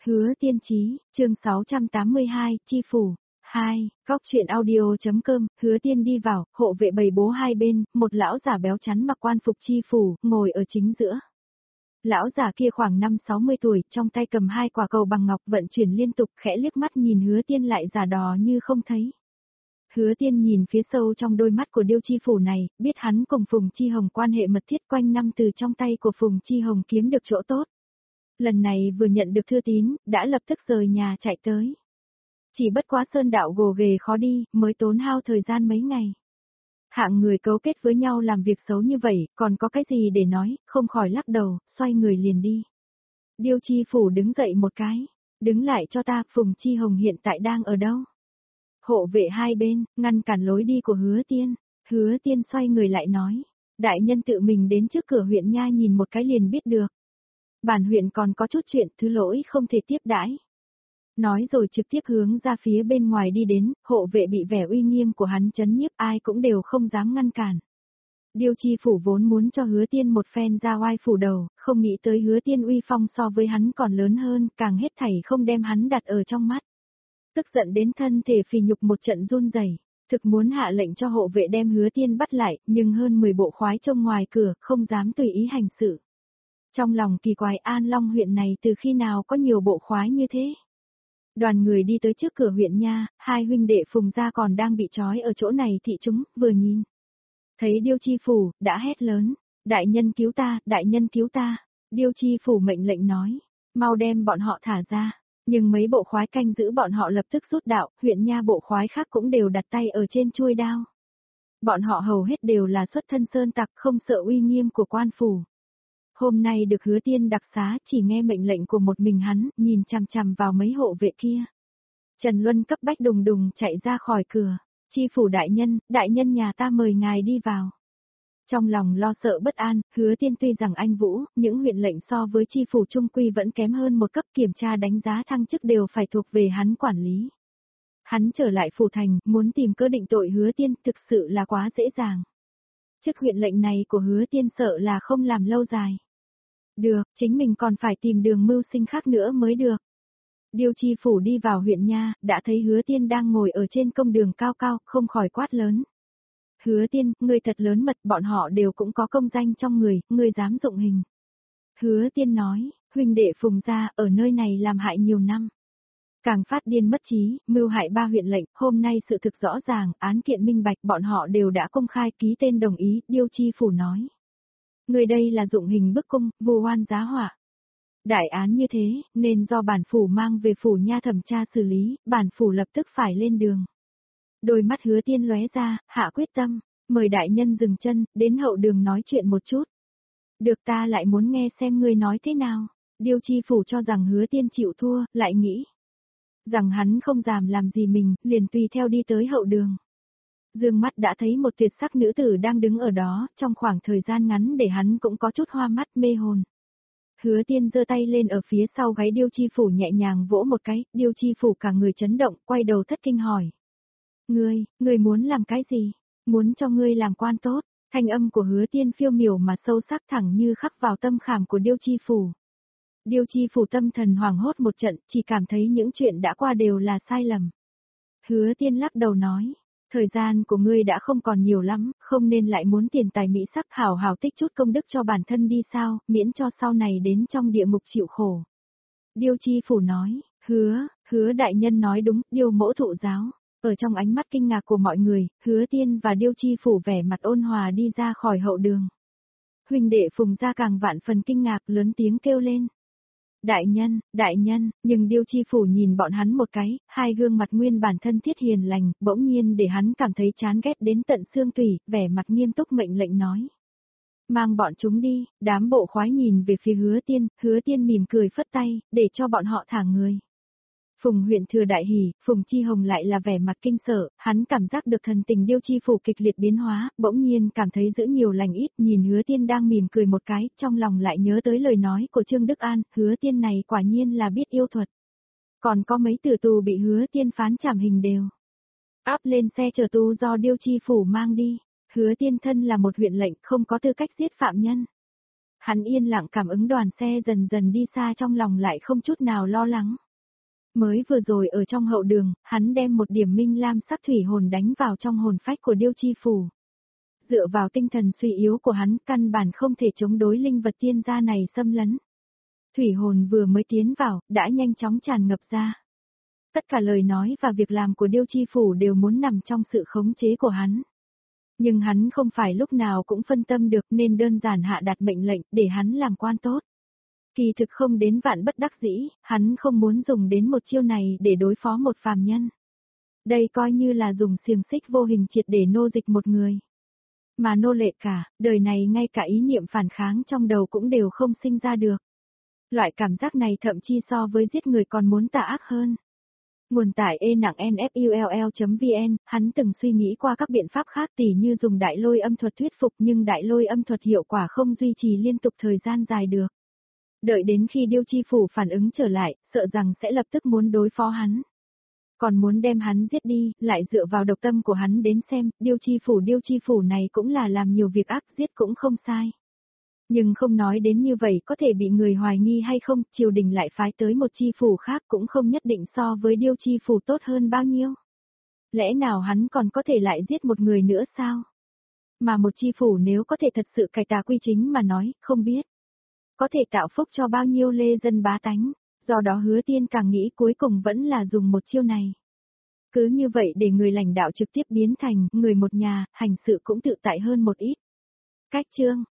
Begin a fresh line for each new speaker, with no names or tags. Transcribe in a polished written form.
Hứa Tiên Chí, chương 682, Chi Phủ. 2, góc truyện audio.com, Hứa Tiên đi vào, hộ vệ bày bố hai bên, một lão giả béo chắn mặc quan phục chi phủ, ngồi ở chính giữa. Lão giả kia khoảng 50-60 tuổi, trong tay cầm hai quả cầu bằng ngọc vận chuyển liên tục, khẽ liếc mắt nhìn Hứa Tiên lại giả đò như không thấy. Hứa Tiên nhìn phía sâu trong đôi mắt của Điêu Chi Phủ này, biết hắn cùng Phùng Chi Hồng quan hệ mật thiết, quanh năm từ trong tay của Phùng Chi Hồng kiếm được chỗ tốt. Lần này vừa nhận được thư tín, đã lập tức rời nhà chạy tới. Chỉ bất quá sơn đạo gồ ghề khó đi, mới tốn hao thời gian mấy ngày. Hạng người cấu kết với nhau làm việc xấu như vậy, còn có cái gì để nói, không khỏi lắc đầu, xoay người liền đi. Điêu Chi Phủ đứng dậy một cái, đứng lại cho ta, Phùng Chi Hồng hiện tại đang ở đâu? Hộ vệ hai bên, ngăn cản lối đi của Hứa Tiên. Hứa Tiên xoay người lại nói, đại nhân tự mình đến trước cửa huyện nha nhìn một cái liền biết được. Bản huyện còn có chút chuyện, thứ lỗi không thể tiếp đãi. Nói rồi trực tiếp hướng ra phía bên ngoài đi đến, hộ vệ bị vẻ uy nghiêm của hắn chấn nhiếp, ai cũng đều không dám ngăn cản. Điêu Chi Phủ vốn muốn cho Hứa Tiên một phen ra oai phủ đầu, không nghĩ tới Hứa Tiên uy phong so với hắn còn lớn hơn, càng hết thảy không đem hắn đặt ở trong mắt. Tức giận đến thân thể phì nhục một trận run rẩy, thực muốn hạ lệnh cho hộ vệ đem Hứa Tiên bắt lại, nhưng hơn 10 bộ khoái trông ngoài cửa, không dám tùy ý hành sự. Trong lòng kỳ quái, An Long huyện này từ khi nào có nhiều bộ khoái như thế? Đoàn người đi tới trước cửa huyện nha, hai huynh đệ Phùng gia còn đang bị trói ở chỗ này thị chúng, vừa nhìn. Thấy Điêu Chi Phủ, đã hét lớn, đại nhân cứu ta, đại nhân cứu ta. Điêu Chi Phủ mệnh lệnh nói, mau đem bọn họ thả ra. Nhưng mấy bộ khoái canh giữ bọn họ lập tức rút đạo, huyện nha bộ khoái khác cũng đều đặt tay ở trên chuôi đao. Bọn họ hầu hết đều là xuất thân sơn tặc, không sợ uy nghiêm của quan phủ. Hôm nay được Hứa Tiên đặc xá, chỉ nghe mệnh lệnh của một mình hắn, nhìn chằm chằm vào mấy hộ vệ kia. Trần Luân cấp bách đùng đùng chạy ra khỏi cửa. Chi Phủ đại nhân nhà ta mời ngài đi vào. Trong lòng lo sợ bất an, Hứa Tiên tuy rằng anh vũ, những huyện lệnh so với Chi Phủ trung quy vẫn kém hơn một cấp, kiểm tra đánh giá thăng chức đều phải thuộc về hắn quản lý. Hắn trở lại phủ thành, muốn tìm cớ định tội Hứa Tiên, thực sự là quá dễ dàng. Chức huyện lệnh này của Hứa Tiên sợ là không làm lâu dài. Được, chính mình còn phải tìm đường mưu sinh khác nữa mới được. Điêu Chi Phủ đi vào huyện nha, đã thấy Hứa Tiên đang ngồi ở trên công đường cao cao, không khỏi quát lớn. Hứa Tiên, ngươi thật lớn mật, bọn họ đều cũng có công danh trong người, ngươi dám dụng hình. Hứa Tiên nói, huynh đệ Phùng gia ở nơi này làm hại nhiều năm. Càng phát điên mất trí, mưu hại ba huyện lệnh, hôm nay sự thực rõ ràng, án kiện minh bạch, bọn họ đều đã công khai ký tên đồng ý, Điêu Chi Phủ nói. Người đây là dụng hình bức cung, vu oan giá họa. Đại án như thế, nên do bản phủ mang về phủ nha thẩm tra xử lý, bản phủ lập tức phải lên đường. Đôi mắt Hứa Tiên lóe ra, hạ quyết tâm, mời đại nhân dừng chân, đến hậu đường nói chuyện một chút. Được, ta lại muốn nghe xem ngươi nói thế nào. Điêu Chi Phủ cho rằng Hứa Tiên chịu thua, lại nghĩ rằng hắn không dám làm gì mình, liền tùy theo đi tới hậu đường. Dương mắt đã thấy một tuyệt sắc nữ tử đang đứng ở đó, trong khoảng thời gian ngắn để hắn cũng có chút hoa mắt mê hồn. Hứa Tiên giơ tay lên ở phía sau gáy Điêu Chi Phủ nhẹ nhàng vỗ một cái, Điêu Chi Phủ cả người chấn động, quay đầu thất kinh hỏi. Ngươi muốn làm cái gì? Muốn cho ngươi làm quan tốt. Thanh âm của Hứa Tiên phiêu miểu mà sâu sắc thẳng như khắc vào tâm khảm của Điêu Chi Phủ. Điêu Chi Phủ tâm thần hoảng hốt một trận, chỉ cảm thấy những chuyện đã qua đều là sai lầm. Hứa Tiên lắc đầu nói. Thời gian của ngươi đã không còn nhiều lắm, không nên lại muốn tiền tài mỹ sắc, hảo hảo tích chút công đức cho bản thân đi sao, miễn cho sau này đến trong địa ngục chịu khổ. Điêu Chi Phủ nói, hứa đại nhân nói đúng, Điêu mỗ thụ giáo. Ở trong ánh mắt kinh ngạc của mọi người, Hứa Tiên và Điêu Chi Phủ vẻ mặt ôn hòa đi ra khỏi hậu đường. Huynh đệ Phùng gia càng vạn phần kinh ngạc, lớn tiếng kêu lên. Đại nhân, nhưng Điêu Chi Phủ nhìn bọn hắn một cái, hai gương mặt nguyên bản thân thiết hiền lành, bỗng nhiên để hắn cảm thấy chán ghét đến tận xương tủy, vẻ mặt nghiêm túc mệnh lệnh nói. Mang bọn chúng đi, đám bộ khoái nhìn về phía Hứa Tiên mỉm cười phất tay, để cho bọn họ thả người. Phùng huyện thừa đại hỉ, Phùng Chi Hồng lại là vẻ mặt kinh sợ, hắn cảm giác được thần tình Điêu Chi Phủ kịch liệt biến hóa, bỗng nhiên cảm thấy giữ nhiều lành ít, nhìn Hứa Tiên đang mỉm cười một cái, trong lòng lại nhớ tới lời nói của Trương Đức An, Hứa Tiên này quả nhiên là biết yêu thuật. Còn có mấy tử tù bị Hứa Tiên phán trảm hình đều áp lên xe chở tù do Điêu Chi Phủ mang đi. Hứa Tiên thân là một huyện lệnh, không có tư cách giết phạm nhân. Hắn yên lặng cảm ứng đoàn xe dần dần đi xa trong lòng lại không chút nào lo lắng. Mới vừa rồi ở trong hậu đường, hắn đem một điểm minh lam sắc thủy hồn đánh vào trong hồn phách của Điêu Chi Phủ. Dựa vào tinh thần suy yếu của hắn, căn bản không thể chống đối linh vật tiên gia này xâm lấn. Thủy hồn vừa mới tiến vào, đã nhanh chóng tràn ngập ra. Tất cả lời nói và việc làm của Điêu Chi Phủ đều muốn nằm trong sự khống chế của hắn. Nhưng hắn không phải lúc nào cũng phân tâm được nên đơn giản hạ đặt mệnh lệnh để hắn làm quan tốt. Kỳ thực không đến vạn bất đắc dĩ, hắn không muốn dùng đến một chiêu này để đối phó một phàm nhân. Đây coi như là dùng xiềng xích vô hình triệt để nô dịch một người. Mà nô lệ cả, đời này ngay cả ý niệm phản kháng trong đầu cũng đều không sinh ra được. Loại cảm giác này thậm chí so với giết người còn muốn tà ác hơn. Nguồn tải e-nặng nfull.vn, hắn từng suy nghĩ qua các biện pháp khác tỉ như dùng đại lôi âm thuật thuyết phục nhưng đại lôi âm thuật hiệu quả không duy trì liên tục thời gian dài được. Đợi đến khi Điêu Chi Phủ phản ứng trở lại, sợ rằng sẽ lập tức muốn đối phó hắn. Còn muốn đem hắn giết đi, lại dựa vào độc tâm của hắn đến xem, Điêu Chi Phủ này cũng là làm nhiều việc ác, giết cũng không sai. Nhưng không nói đến như vậy có thể bị người hoài nghi hay không, triều đình lại phái tới một chi phủ khác cũng không nhất định so với Điêu Chi Phủ tốt hơn bao nhiêu. Lẽ nào hắn còn có thể lại giết một người nữa sao? Mà một chi phủ nếu có thể thật sự cải tà quy chính mà nói, không biết. Có thể tạo phúc cho bao nhiêu lê dân bá tánh, do đó Hứa Tiên càng nghĩ cuối cùng vẫn là dùng một chiêu này. Cứ như vậy để người lãnh đạo trực tiếp biến thành người một nhà, hành sự cũng tự tại hơn một ít. Cách chương